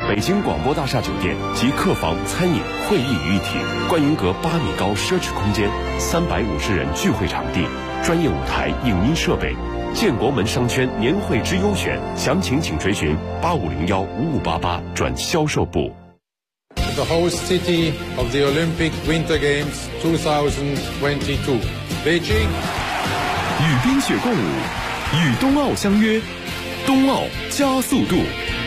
北京广播大厦酒店集客房、餐饮、会议于一体，观云阁8米高奢侈空间，350人聚会场地，专业舞台、影音设备。建国门商圈年会之优选，详情请垂询85015588转销售部。 The host city of the Olympic Winter Games 2022, Beijing。 与冰雪共舞，与冬奥相约，冬奥加速度。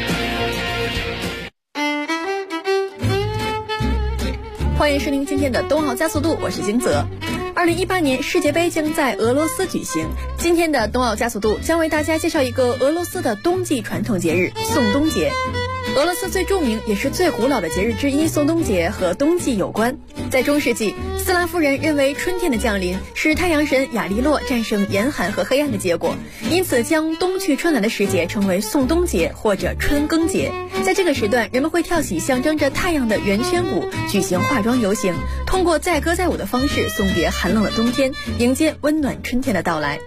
欢迎收听今天的冬奥加速度，我是金泽。2018年世界杯将在俄罗斯举行，今天的冬奥加速度将为大家介绍一个俄罗斯的冬季传统节日——宋冬节。俄罗斯最著名也是最古老的节日之一宋冬节和冬季有关。在中世纪，斯拉夫人认为春天的降临是太阳神亚利洛战胜严寒和黑暗的结果，因此将冬去春来的时节称为宋冬节或者春耕节。在这个时段，人们会跳起象征着太阳的圆圈舞，举行化妆游行，通过载歌载舞的方式送别寒冷的冬天，迎接温暖春天的到来。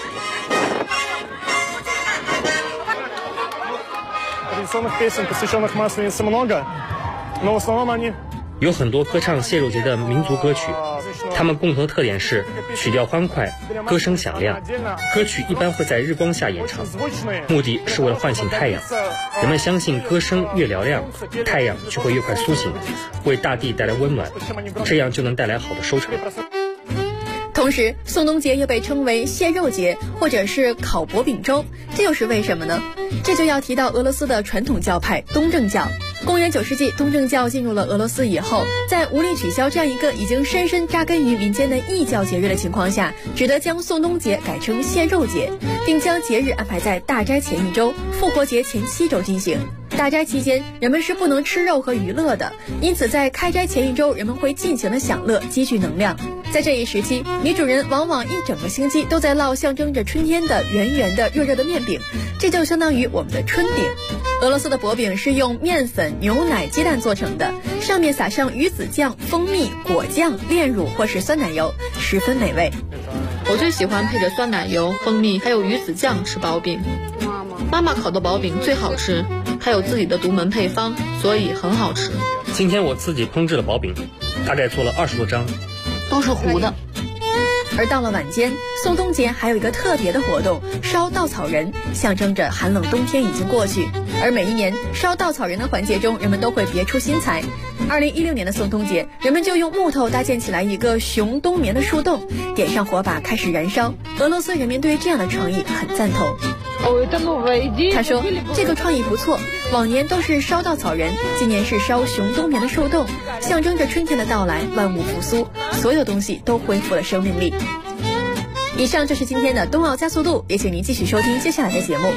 有很多歌唱谢肉节的民族歌曲，它们共同的特点是曲调欢快，歌声响亮。歌曲一般会在日光下演唱，目的是为了唤醒太阳。人们相信歌声越嘹亮，太阳就会越快苏醒，为大地带来温暖，这样就能带来好的收成。 同时，宋冬节又被称为蟹肉节或者是烤薄饼粥，这又是为什么呢？这就要提到俄罗斯的传统教派东正教。公元9世纪，东正教进入了俄罗斯以后，在无力取消这样一个已经深深扎根于民间的异教节日的情况下，只得将宋冬节改成蟹肉节，并将节日安排在大斋前1周、复活节前7周进行。大斋期间，人们是不能吃肉和娱乐的，因此在开斋前1周，人们会尽情的享乐，积聚能量。在这一时期，女主人往往一整个星期都在烙象征着春天的圆圆的热热的面饼，这就相当于我们的春饼。俄罗斯的薄饼是用面粉、牛奶、鸡蛋做成的，上面撒上鱼子酱、蜂蜜、果酱、炼乳或是酸奶油，十分美味。 我最喜欢配着酸奶油、蜂蜜还有鱼子酱吃薄饼。妈妈烤的薄饼最好吃，还有自己的独门配方，所以很好吃。 今天我自己烹制了薄饼，大概做了20多张， 都是糊的。 而到了晚间，宋冬节还有一个特别的活动，烧稻草人，象征着寒冷冬天已经过去。而每一年烧稻草人的环节中，人们都会别出心裁。2016年的宋冬节，人们就用木头搭建起来一个熊冬眠的树洞，点上火把开始燃烧。俄罗斯人民对这样的创意很赞同。他说这个创意不错，往年都是烧稻草人，今年是烧熊冬眠的树洞，象征着春天的到来，万物复苏，所有东西都恢复了生命力。以上就是今天的冬奥加速度，也请您继续收听接下来的节目。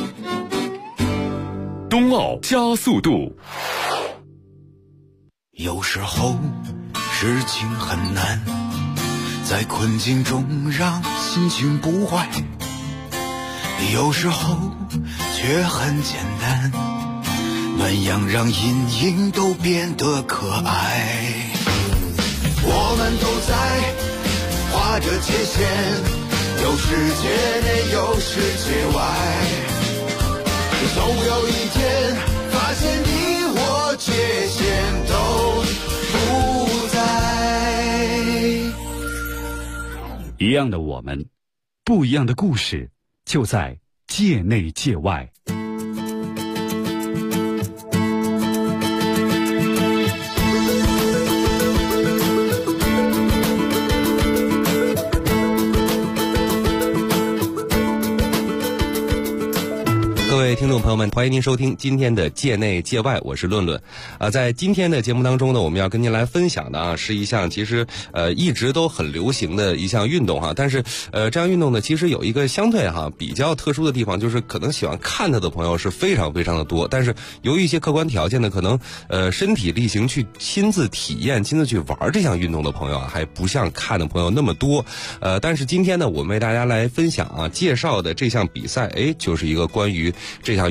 冬奥加速度。 有时候事情很难，在困境中让心情不坏，有时候却很简单，暖阳让阴影都变得可爱。我们都在画着界限，有世界内有世界外，总有一天发现你我界限都不在。 一样的我们，不一样的故事，就在界内界外。 各位听众朋友们，欢迎您收听今天的界内界外，我是论论。在今天的节目当中呢，我们要跟您来分享的是一项其实一直都很流行的一项运动哈。但是这样运动呢，其实有一个相对比较特殊的地方，就是可能喜欢看它的朋友是非常非常的多，但是由于一些客观条件呢，可能身体力行去亲自体验、亲自去玩这项运动的朋友还不像看的朋友那么多。但是今天呢，我们为大家来分享介绍的这项比赛，就是一个关于这项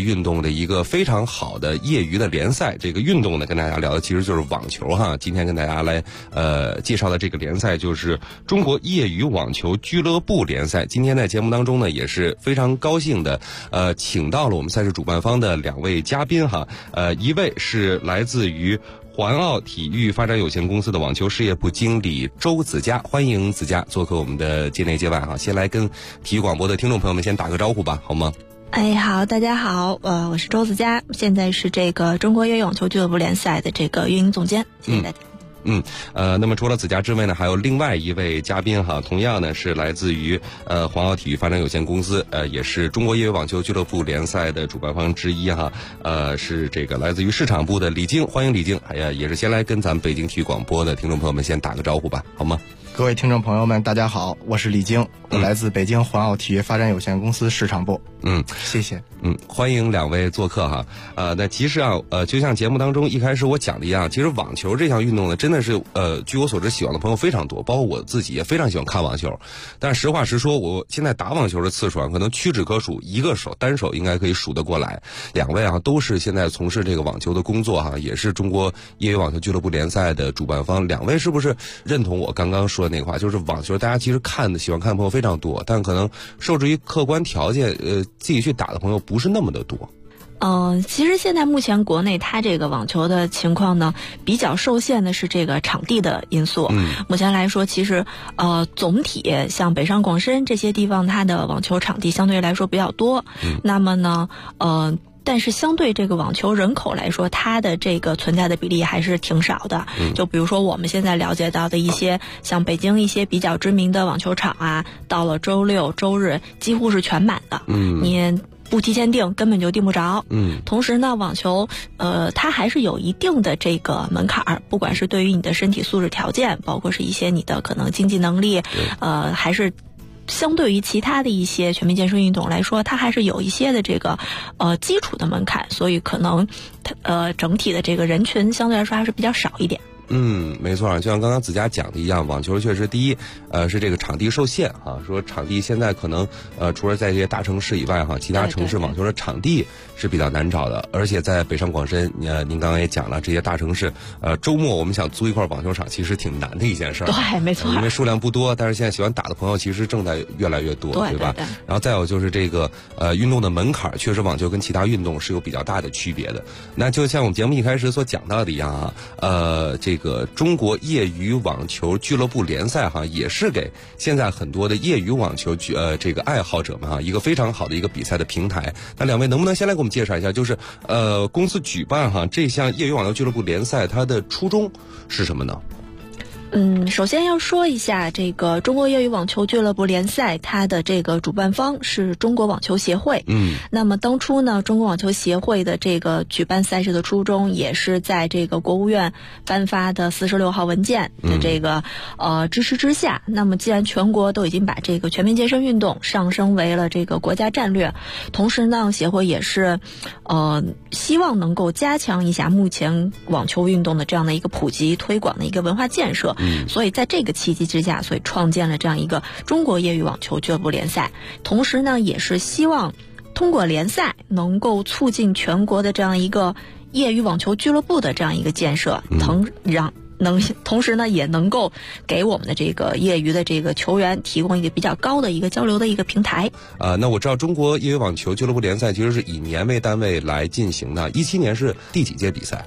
运动的一个非常好的业余的联赛。这个运动呢，跟大家聊的其实就是网球哈。今天跟大家来介绍的这个联赛就是中国业余网球俱乐部联赛。今天在节目当中呢，也是非常高兴的请到了我们赛事主办方的2位嘉宾哈。一位是来自于环奥体育发展有限公司的网球事业部经理周子佳，欢迎子佳做客我们的界内界外哈。先来跟体育广播的听众朋友们先打个招呼吧，好吗？ 好，大家好，我是周子佳，现在是这个中国业余网球俱乐部联赛的这个运营总监，谢谢大家。 那么除了子佳之外呢，还有另外一位嘉宾哈，同样呢是来自于环奥体育发展有限公司，也是中国业余网球俱乐部联赛的主办方之一哈，是这个来自于市场部的李晶，欢迎李晶。也是先来跟咱们北京体育广播的听众朋友们先打个招呼吧，好吗？ 各位听众朋友们，大家好，我是李晶，我来自北京环奥体育发展有限公司市场部。谢谢。 欢迎2位做客哈。那其实就像节目当中一开始我讲的一样，其实网球这项运动呢，真的是据我所知喜欢的朋友非常多，包括我自己也非常喜欢看网球。但实话实说，我现在打网球的次数可能屈指可数，一个手单手应该可以数得过来。2位都是现在从事这个网球的工作哈，也是中国业余网球俱乐部联赛的主办方。2位是不是认同我刚刚说的那个话，就是网球大家其实喜欢看的朋友非常多，但可能受制于客观条件，自己去打的朋友不是那么的多。 其实现在目前国内它这个网球的情况呢，比较受限的是这个场地的因素。目前来说，其实总体像北上广深这些地方，它的网球场地相对来说比较多。那么呢，但是相对这个网球人口来说，它的这个存在的比例还是挺少的。就比如说我们现在了解到的一些像北京一些比较知名的网球场啊，到了周六周日几乎是全满的。你不提前订根本就订不着。同时呢，网球它还是有一定的这个门槛，不管是对于你的身体素质条件，包括是一些你的可能经济能力，还是相对于其他的一些全民健身运动来说，它还是有一些的这个基础的门槛，所以可能整体的这个人群相对来说还是比较少一点。 没错，就像刚刚子佳讲的一样，网球确实第一是这个场地受限哈，说场地现在可能除了在这些大城市以外哈，其他城市网球的场地是比较难找的，而且在北上广深，您刚刚也讲了，这些大城市周末我们想租一块网球场其实挺难的一件事儿。 对，没错， 因为数量不多，但是现在喜欢打的朋友其实正在越来越多，对吧？对。然后再有就是这个运动的门槛，确实网球跟其他运动是有比较大的区别的。那就像我们节目一开始所讲到的一样这个中国业余网球俱乐部联赛也是给现在很多的业余网球这个爱好者们一个非常好的一个比赛的平台。那2位能不能先来给我们介绍一下，就是公司举办这项业余网球俱乐部联赛它的初衷是什么呢？ 首先要说一下这个中国业余网球俱乐部联赛，它的这个主办方是中国网球协会。那么当初呢，中国网球协会的这个举办赛事的初衷，也是在这个国务院颁发的46号文件的这个支持之下。那么既然全国都已经把这个全民健身运动上升为了这个国家战略，同时呢，协会也是希望能够加强一下目前网球运动的这样的一个普及推广的一个文化建设。所以在这个契机之下，所以创建了这样一个中国业余网球俱乐部联赛。同时呢，也是希望通过联赛能够促进全国的这样一个业余网球俱乐部的这样一个建设，同时呢，也能够给我们的这个业余的这个球员提供一个比较高的一个交流的一个平台。 那我知道中国业余网球俱乐部联赛其实是以年为单位来进行的。17年是第几届比赛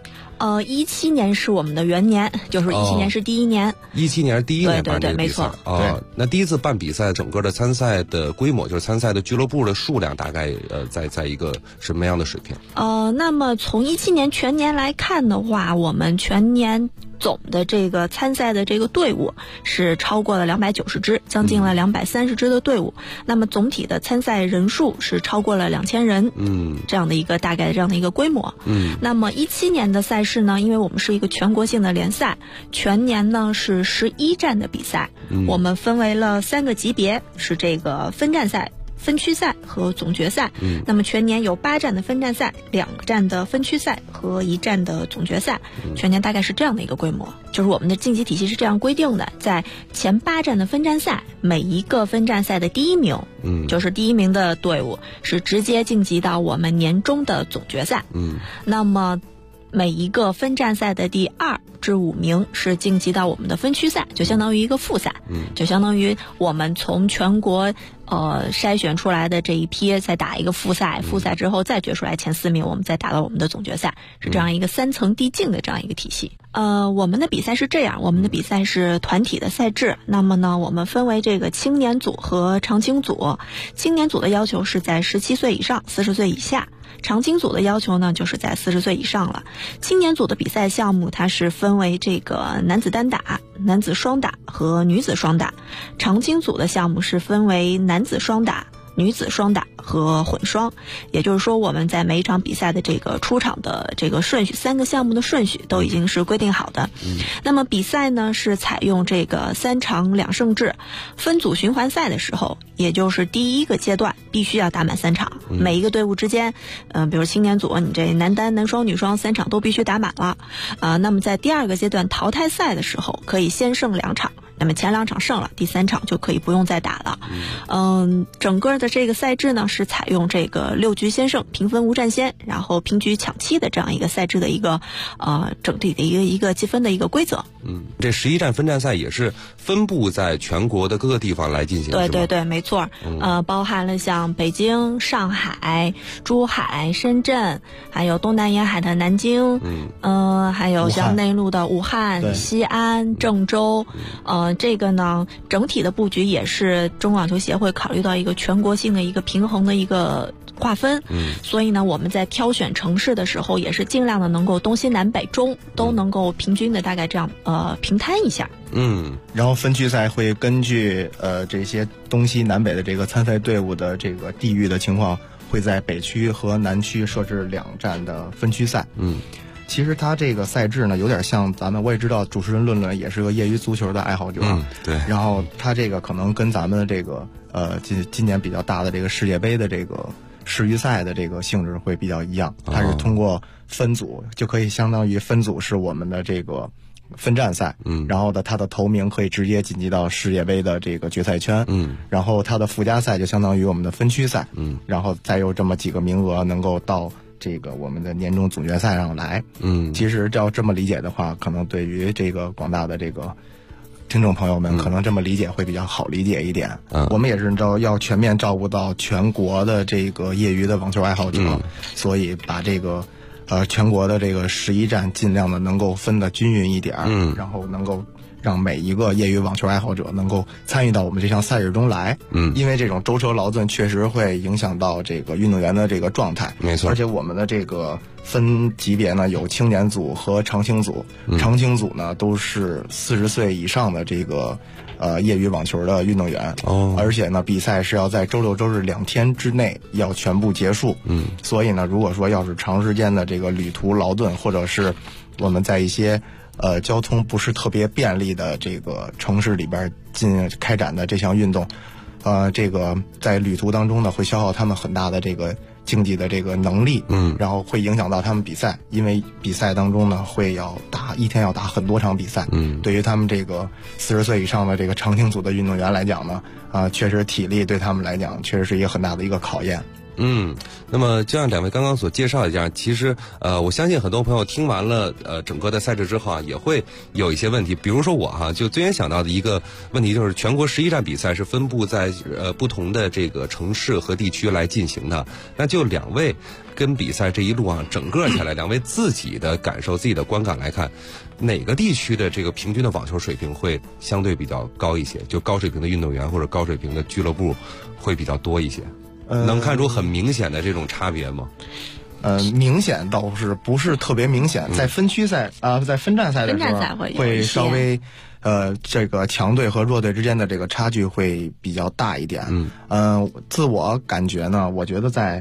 ？17年是我们的元年，就是17年是第1年。 17年是第1年办这个比赛。 没错。 那第一次办比赛，整个的参赛的规模，就是参赛的俱乐部的数量，大概在一个什么样的水平？ 那么从17年全年来看的话，我们全年总的这个参赛的这个队伍是超过了290支，将近了230支的队伍。那么总体的参赛人数是超过了2000人，这样的一个大概这样的一个规模。那么17年的赛事呢，因为我们是一个全国性的联赛，全年呢是11站的比赛，我们分为了3个级别，是这个分站赛、 分区赛和总决赛。那么全年有8站的分站赛、2站的分区赛和1站的总决赛，全年大概是这样的一个规模。就是我们的晋级体系是这样规定的，在前8站的分站赛，每一个分站赛的第1名，就是第1名的队伍是直接晋级到我们年终的总决赛。那么每一个分站赛的第2至5名是晋级到我们的分区赛，就相当于一个复赛，就相当于我们从全国筛选出来的这一批再打一个复赛，复赛之后再决出来前4名，我们再打到我们的总决赛，是这样一个3层递进的这样一个体系。我们的比赛是这样，我们的比赛是团体的赛制。那么呢，我们分为这个青年组和常青组。青年组的要求是在17岁以上，40岁以下。常青组的要求呢，就是在40岁以上了。青年组的比赛项目，它是分为这个男子单打、男子双打和女子双打。常青组的项目是分为男子双打、女子双打和混双，也就是说我们在每一场比赛的这个出场的这个顺序，3个项目的顺序都已经是规定好的。那么比赛呢是采用这个3场2胜制。分组循环赛的时候，也就是第1个阶段必须要打满3场，每一个队伍之间比如青年组你这男单、男双、女双3场都必须打满了。那么在第2个阶段淘汰赛的时候，可以先胜2场，那么前2场胜了，第3场就可以不用再打了。整个的这个赛制呢是采用这个6局先胜、平分无占先，然后平局抢七的这样一个赛制的一个整体的一个积分的一个规则。 这11站分站赛也是分布在全国的各个地方来进行。 对对对，没错。包含了像北京、上海、珠海、深圳，还有东南沿海的南京，还有像内陆的武汉、西安、郑州。这个呢，整体的布局也是中国网球协会考虑到一个全国性的一个平衡的一个划分。所以呢，我们在挑选城市的时候，也是尽量的能够东西南北中都能够平均的大概这样平摊一下。 然后分区赛会根据这些东西南北的这个参赛队伍的这个地域的情况，会在北区和南区设置2站的分区赛。其实它这个赛制呢，有点像咱们，我也知道主持人论论也是个业余足球的爱好者， 对。 然后它这个可能跟咱们的这个今年比较大的这个世界杯的这个世预赛的这个性质会比较一样，它是通过分组，就可以相当于分组是我们的这个分站赛，然后呢，它的头名可以直接晋级到世界杯的这个决赛圈，然后它的附加赛就相当于我们的分区赛，然后再有这么几个名额能够到这个我们的年终总决赛上来。其实要这么理解的话，可能对于这个广大的这个听众朋友们，可能这么理解会比较好理解一点。我们也是要全面照顾到全国的这个业余的网球爱好者，所以把这个全国的这个11站尽量的能够分得均匀一点，然后能够让每一个业余网球爱好者能够参与到我们这项赛事中来。因为这种舟车劳顿确实会影响到这个运动员的这个状态。 没错。 而且我们的这个分级别呢，有青年组和常青组。常青组呢都是40岁以上的这个业余网球的运动员。而且呢，比赛是要在周6、周日2天之内要全部结束。所以呢，如果说要是长时间的这个旅途劳顿，或者是我们在一些交通不是特别便利的这个城市里边开展的这项运动，这个在旅途当中呢，会消耗他们很大的这个竞技的这个能力，然后会影响到他们比赛，因为比赛当中呢一天要打很多场比赛，对于他们这个40岁以上的这个常青组的运动员来讲呢，确实体力对他们来讲确实是一个很大的一个考验。 那么就像2位刚刚所介绍的这样，其实我相信很多朋友听完了整个的赛制之后也会有一些问题。比如说我就最先想到的一个问题就是，全国11站比赛是分布在不同的这个城市和地区来进行的。那就2位跟比赛这一路整个下来，2位自己的感受、自己的观感来看，哪个地区的这个平均的网球水平会相对比较高一些？就高水平的运动员或者高水平的俱乐部会比较多一些？能看出很明显的这种差别吗？ 明显倒是不是特别明显，在分区赛在分站赛的时候会稍微这个强队和弱队之间的这个差距会比较大一点。自我感觉呢，我觉得在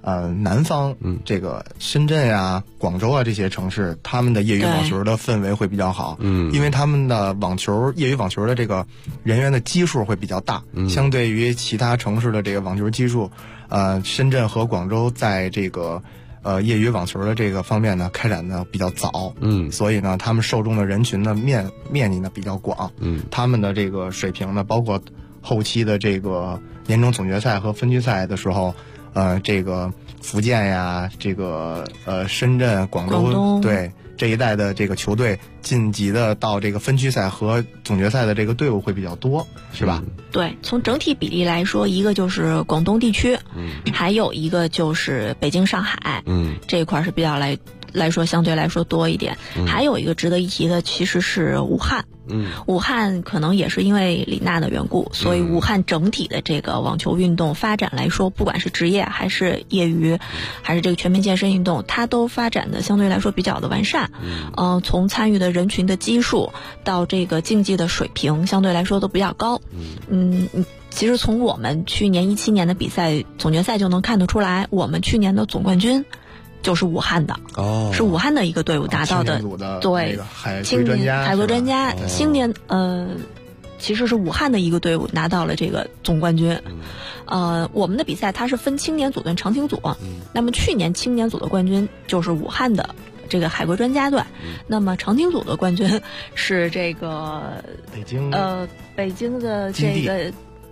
南方这个深圳啊、广州啊这些城市，他们的业余网球的氛围会比较好。因为他们的业余网球的这个人员的基数会比较大，相对于其他城市的这个网球基数，深圳和广州在这个业余网球的这个方面呢开展的比较早，所以呢他们受众的人群的面积呢比较广，他们的这个水平呢，包括后期的这个年终总决赛和分区赛的时候。这个福建呀，这个深圳、广州对这一带的这个球队晋级的到这个分区赛和总决赛的这个队伍会比较多，是吧？ 对，从整体比例来说，一个就是广东地区，还有一个就是北京、上海，这一块是比较来说相对来说多一点。还有一个值得一提的，其实是武汉。武汉可能也是因为李娜的缘故，所以武汉整体的这个网球运动发展来说，不管是职业还是业余，还是这个全民健身运动，它都发展的相对来说比较的完善。从参与的人群的基数到这个竞技的水平，相对来说都比较高。其实从我们去年17年的比赛总决赛就能看得出来，我们去年的总冠军就是武汉的，是武汉的一个队伍拿到的，对，青年海归专家，青年其实是武汉的一个队伍拿到了这个总冠军。我们的比赛它是分青年组跟常青组，那么去年青年组的冠军就是武汉的这个海归专家队，那么常青组的冠军是这个北京的这个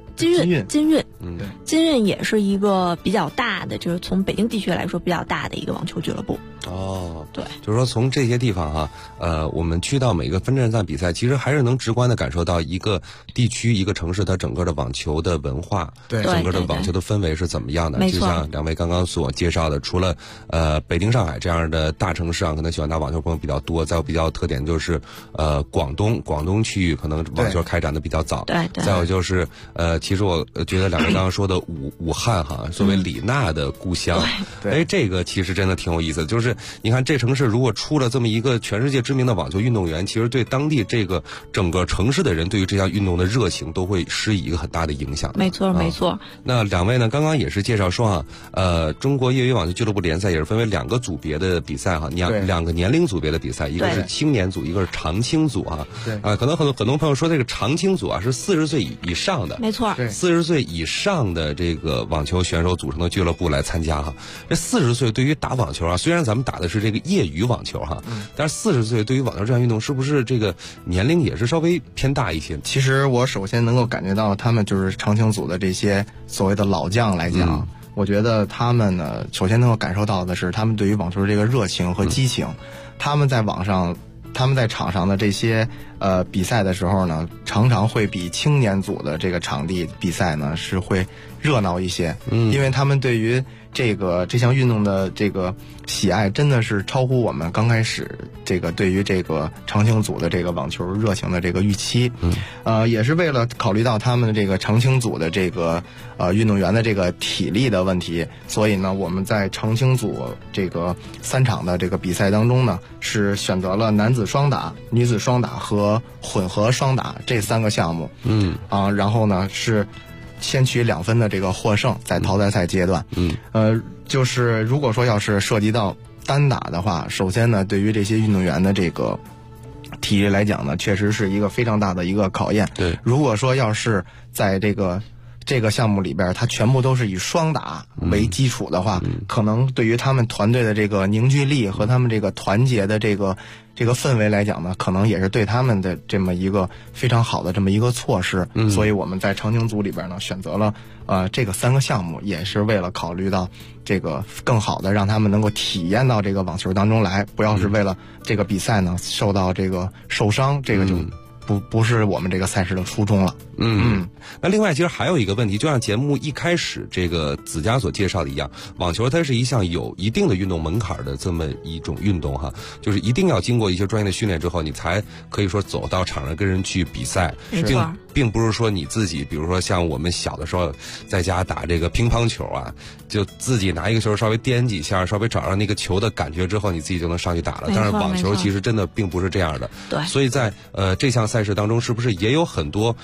金运也是一个比较大的，就是从北京地区来说比较大的一个网球俱乐部。对， 就是说从这些地方哈，我们去到每个分站赛比赛，其实还是能直观的感受到一个地区、一个城市它整个的网球的文化，整个的网球的氛围是怎么样的。就像两位刚刚所介绍的，除了北京、上海这样的大城市啊，可能喜欢打网球朋友比较多，再有比较特点就是广东区域可能网球开展的比较早，再有就是其实我觉得两位刚刚说的武汉哈，作为李娜的故乡，这个其实真的挺有意思的，就是你看这城市如果出了这么一个全世界知名的网球运动员，其实对当地这个整个城市的人对于这项运动的热情都会施以一个很大的影响。 没错。 那两位呢，刚刚也是介绍说中国业余网球俱乐部联赛也是分为2个组别的比赛哈，2个年龄组别的比赛，一个是青年组，一个是常青组哈。可能很多朋友说这个常青组啊是40岁以上的， 没错 ，40岁以上的这个网球选手组成的俱乐部来参加哈。这40岁对于打网球啊，虽然咱们打的是这个业余网球哈，但是40岁对于网球这项运动是不是这个年龄也是稍微偏大一些？ 其实我首先能够感觉到他们就是常青组的这些所谓的老将来讲，我觉得他们呢，首先能够感受到的是他们对于网球这个热情和激情，他们在场上的这些比赛的时候呢，常常会比青年组的这个场地比赛呢是会热闹一些，因为他们对于这项运动的这个喜爱真的是超乎我们刚开始这个对于这个常青组的这个网球热情的这个预期。也是为了考虑到他们的这个常青组的这个运动员的这个体力的问题，所以呢我们在常青组这个3场的这个比赛当中呢，是选择了男子双打、女子双打和混合双打这3个项目。然后呢是先取2分的这个获胜，在淘汰赛阶段。就是如果说要是涉及到单打的话，首先呢，对于这些运动员的这个体力来讲呢，确实是一个非常大的一个考验。如果说要是在这个项目里边，它全部都是以双打为基础的话，可能对于他们团队的这个凝聚力和他们这个团结的这个氛围来讲呢，可能也是对他们的这么一个非常好的这么一个措施。所以我们在常青组里边呢，选择了这个3个项目，也是为了考虑到这个更好的让他们能够体验到这个网球当中来，不要是为了这个比赛呢受到这个受伤，这个就不是我们这个赛事的初衷了。 那另外其实还有一个问题，就像节目一开始这个子佳所介绍的一样，网球它是一项有一定的运动门槛的这么一种运动哈，就是一定要经过一些专业的训练之后，你才可以说走到场上跟人去比赛，并不是说你自己比如说像我们小的时候在家打这个乒乓球啊，就自己拿一个球稍微颠几下，稍微找上那个球的感觉之后，你自己就能上去打了。但是网球其实真的并不是这样的。所以在这项赛事当中，是不是也有很多比如说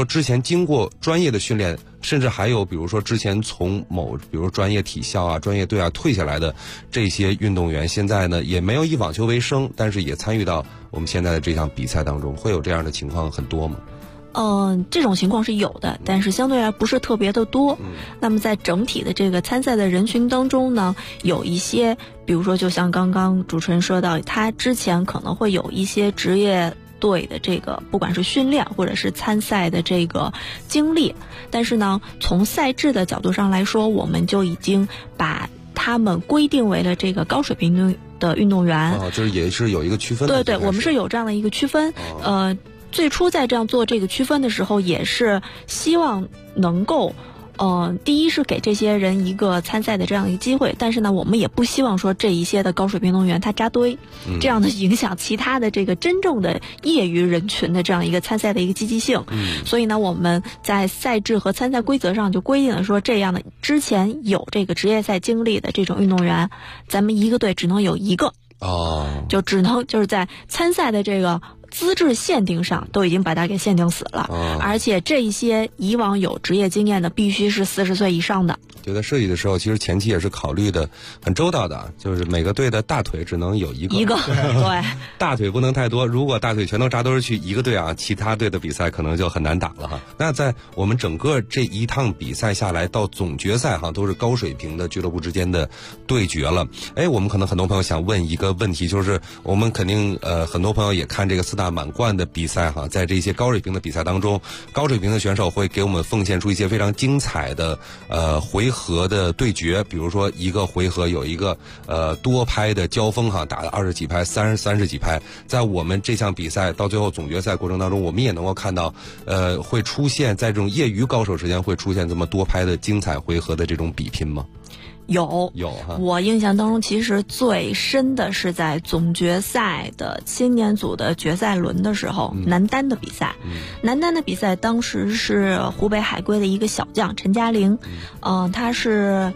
之前经过专业的训练，甚至还有比如说之前从比如专业体校啊、专业队啊退下来的这些运动员，现在呢也没有以网球为生，但是也参与到我们现在的这项比赛当中，会有这样的情况很多吗？ 这种情况是有的，但是相对来不是特别的多。那么在整体的这个参赛的人群当中呢，有一些，比如说就像刚刚主持人说到，他之前可能会有一些职业队的这个不管是训练或者是参赛的这个经历，但是呢，从赛制的角度上来说，我们就已经把他们规定为了这个高水平的运动员。 就是也是有一个区分的。 对，我们是有这样的一个区分。最初在这样做这个区分的时候，也是希望能够，第一是给这些人一个参赛的这样一个机会，但是呢，我们也不希望说这一些的高水平运动员他扎堆，这样的影响其他的这个真正的业余人群的这样一个参赛的一个积极性。所以呢，我们在赛制和参赛规则上就规定了说，这样的之前有这个职业赛经历的这种运动员，咱们一个队只能有一个。就只能就是在参赛的这个资质限定上都已经把它给限定死了，而且这一些以往有职业经验的必须是40岁以上的。 就在设计的时候，其实前期也是考虑的很周到的，就是每个队的大腿只能有一个， 对， 大腿不能太多。如果大腿全都扎堆去一个队啊，其他队的比赛可能就很难打了哈。那在我们整个这一趟比赛下来，到总决赛哈，都是高水平的俱乐部之间的对决了。我们可能很多朋友想问一个问题，就是我们肯定很多朋友也看这个4大满贯的比赛哈，在这些高水平的比赛当中，高水平的选手会给我们奉献出一些非常精彩的回合的对决，比如说一个回合有一个多拍的交锋哈，打了20几拍、30几拍。在我们这项比赛到最后总决赛过程当中，我们也能够看到会出现在这种业余高手之间会出现这么多拍的精彩回合的这种比拼吗？ 有哈， 我印象当中其实最深的是在总决赛的青年组的决赛轮的时候，男单的比赛。男单的比赛当时是湖北海归的一个小将陈嘉玲，他是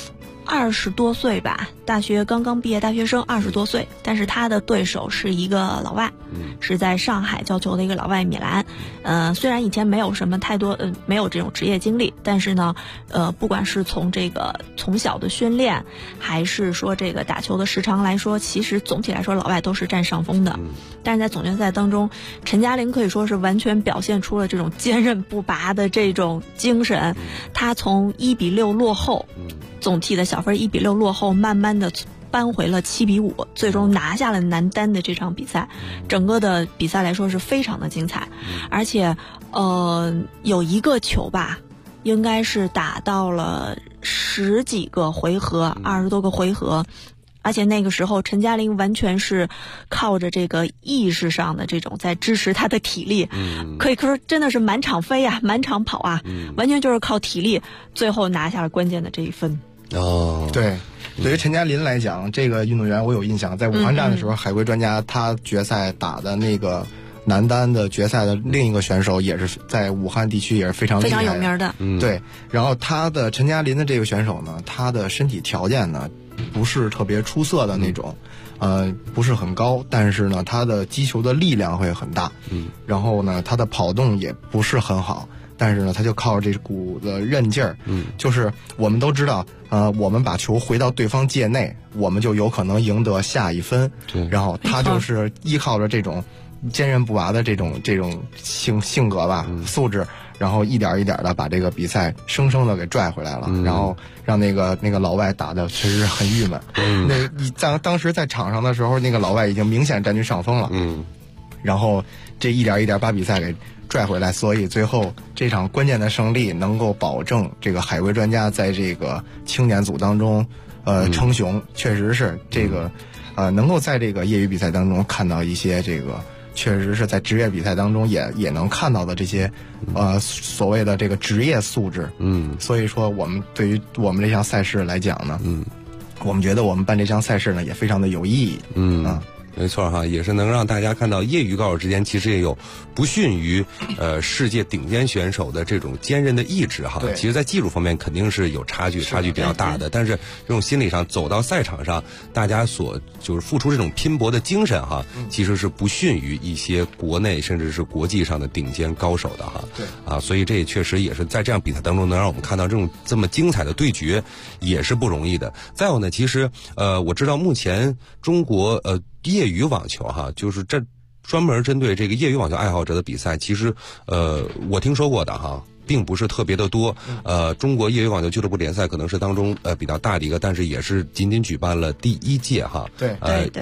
20多岁吧，大学刚刚毕业大学生，20多岁，但是他的对手是一个老外，是在上海教球的一个老外米兰。虽然以前没有什么太多没有这种职业经历，但是呢不管是从这个从小的训练，还是说这个打球的时长来说，其实总体来说老外都是占上风的。但是在总决赛当中，陈嘉玲可以说是完全表现出了这种坚韧不拔的这种精神。他从1-6落后，总体的小分1-6落后，慢慢的扳回了7-5，最终拿下了男单的这场比赛。整个的比赛来说是非常的精彩，而且有一个球吧，应该是打到了10几个回合，20多个回合。而且那个时候陈嘉玲完全是靠着这个意识上的这种在支持她的体力，可以说真的是满场飞啊，满场跑啊，完全就是靠体力，最后拿下了关键的这一分。 对于陈嘉玲来讲，这个运动员我有印象，在武汉站的时候，海归专家他决赛打的那个男单的决赛的另一个选手，也是在武汉地区也是非常厉害的， 非常有名的。 对，然后陈嘉玲的这个选手呢，他的身体条件呢不是特别出色的那种，不是很高，但是呢，他的击球的力量会很大，然后呢，他的跑动也不是很好，但是呢，他就靠这股的韧劲儿，就是我们都知道，我们把球回到对方界内，我们就有可能赢得下一分，然后他就是依靠着这种坚韧不拔的这种性格吧，素质，然后一点一点的把这个比赛生生的给拽回来了，然后让那个老外打的确实很郁闷。当时在场上的时候，那个老外已经明显占据上风了，然后这一点一点把比赛给拽回来，所以最后这场关键的胜利能够保证这个海归专家在这个青年组当中称雄，确实是这个能够在这个业余比赛当中看到一些这个确实是在职业比赛当中也能看到的这些所谓的这个职业素质。所以说我们对于我们这项赛事来讲呢，我们觉得我们办这项赛事呢也非常的有意义。 没错哈，也是能让大家看到业余高手之间其实也有不逊于世界顶尖选手的这种坚韧的意志哈。其实，在技术方面肯定是有差距比较大的，但是这种心理上走到赛场上，大家所就是付出这种拼搏的精神哈，其实是不逊于一些国内甚至是国际上的顶尖高手的哈。对啊，所以这也确实也是在这样比赛当中能让我们看到这么精彩的对决，也是不容易的。再有呢，其实我知道目前中国业余网球哈，就是这专门针对这个业余网球爱好者的比赛，其实我听说过的哈，并不是特别的多。中国业余网球俱乐部联赛可能是当中比较大的一个，但是也是仅仅举办了第一届哈。 对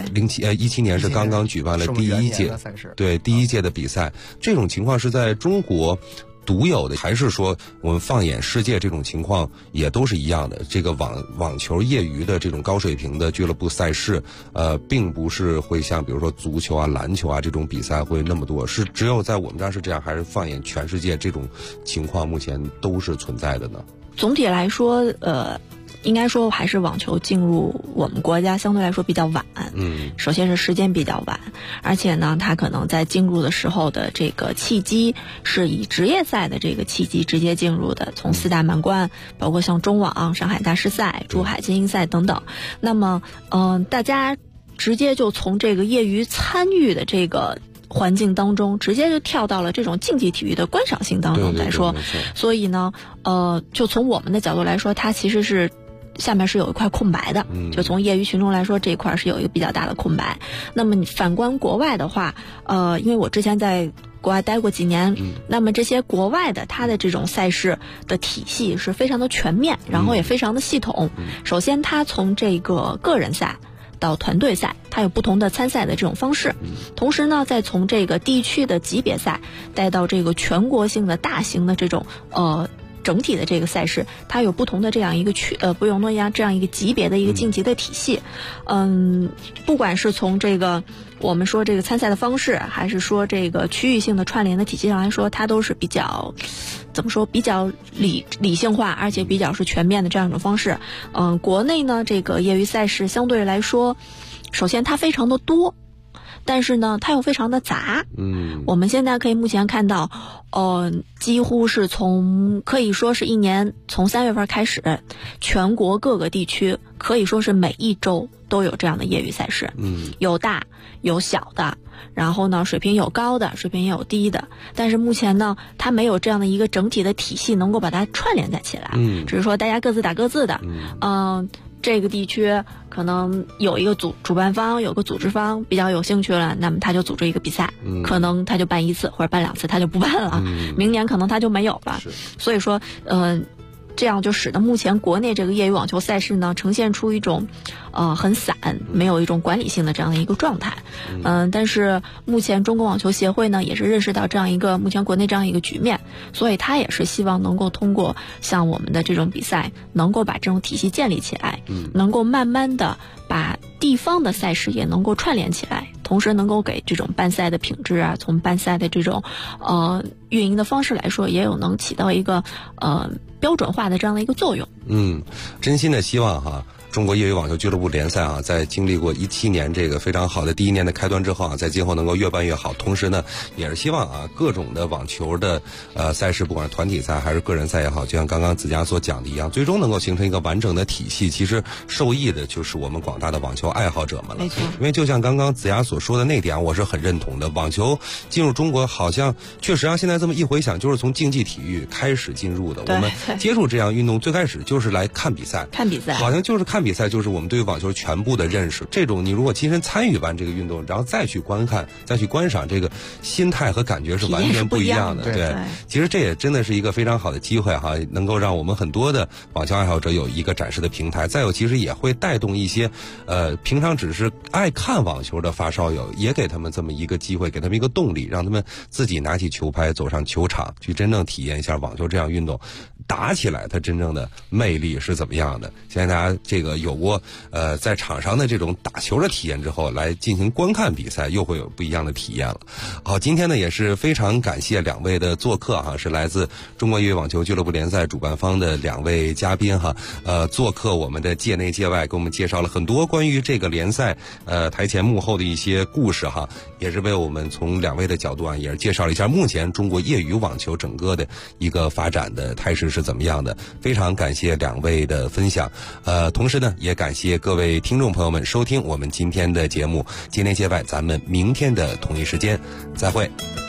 ，17年是刚刚举办了第一届赛事，对，第一届的比赛。这种情况是在中国独有的，还是说我们放眼世界这种情况也都是一样的？这个网球业余的这种高水平的俱乐部赛事，并不是会像比如说足球啊、篮球啊这种比赛会那么多，是只有在我们这儿是这样，还是放眼全世界这种情况目前都是存在的呢？ 总体来说，应该说还是网球进入我们国家相对来说比较晚。首先是时间比较晚，而且呢，它可能在进入的时候的这个契机是以职业赛的这个契机直接进入的，从4大满贯，包括像中网、上海大师赛、珠海精英赛等等。那么，大家直接就从这个业余参与的这个环境当中直接就跳到了这种竞技体育的观赏性当中来说，所以呢，就从我们的角度来说，它其实是下面是有一块空白的，就从业余群众来说，这一块是有一个比较大的空白。那么你反观国外的话，因为我之前在国外待过几年，那么这些国外的它的这种赛事的体系是非常的全面，然后也非常的系统。首先，它从这个个人赛到团队赛，它有不同的参赛的这种方式。同时呢，再从这个地区的级别赛带到这个全国性的大型的这种整体的这个赛事，它有不同的这样一个不同的这样一个级别的一个竞技的体系。不管是从这个我们说这个参赛的方式，还是说这个区域性的串联的体系上来说，它都是比较怎么说，比较理性化，而且比较是全面的这样一种方式。国内呢，这个业余赛事相对来说，首先它非常的多，但是呢，它又非常的杂。我们现在可以目前看到，几乎是可以说是一年从3月份开始，全国各个地区可以说是每一周都有这样的业余赛事。有大有小的，然后呢，水平有高的，水平也有低的。但是目前呢，它没有这样的一个整体的体系能够把它串联在起来。只是说大家各自打各自的。这个地区可能有一个主办方，有个组织方比较有兴趣了，那么他就组织一个比赛，可能他就办1次或者办2次，他就不办了。明年可能他就没有了。所以说，这样就使得目前国内这个业余网球赛事呢，呈现出一种很散，没有一种管理性的这样的一个状态。但是目前中国网球协会呢，也是认识到这样一个目前国内这样一个局面，所以他也是希望能够通过像我们的这种比赛，能够把这种体系建立起来，能够慢慢的把地方的赛事也能够串联起来，同时能够给这种办赛的品质啊，从办赛的这种运营的方式来说，也有能起到一个标准化的这样的一个作用。 真心的希望哈，中国业余网球俱乐部联赛啊，在经历过17年这个非常好的第一年的开端之后啊，在今后能够越办越好。同时呢，也是希望啊，各种的网球的赛事，不管是团体赛还是个人赛也好，就像刚刚子佳所讲的一样，最终能够形成一个完整的体系。其实受益的就是我们广大的网球爱好者们了。没错，因为就像刚刚子佳所说的那点，我是很认同的。网球进入中国，好像确实现在这么一回想，就是从竞技体育开始进入的。我们接触这样运动，最开始就是来看比赛，好像就是看比赛，就是我们对于网球全部的认识。这种你如果亲身参与完这个运动，然后再去观看、再去观赏，这个心态和感觉是完全不一样的。对，其实这也真的是一个非常好的机会哈，能够让我们很多的网球爱好者有一个展示的平台。再有，其实也会带动一些平常只是爱看网球的发烧友，也给他们这么一个机会，给他们一个动力，让他们自己拿起球拍走上球场，去真正体验一下网球这样运动打起来它真正的魅力是怎么样的。现在大家这个个有过在场上的这种打球的体验之后，来进行观看比赛，又会有不一样的体验了。好，今天呢也是非常感谢两位的做客哈，是来自中国业余网球俱乐部联赛主办方的两位嘉宾哈，做客我们的界内界外，给我们介绍了很多关于这个联赛台前幕后的一些故事哈，也是为我们从两位的角度啊，也是介绍了一下目前中国业余网球整个的一个发展的态势是怎么样的。非常感谢两位的分享，同时呢也感谢各位听众朋友们收听我们今天的节目界内界外，咱们明天的同一时间再会。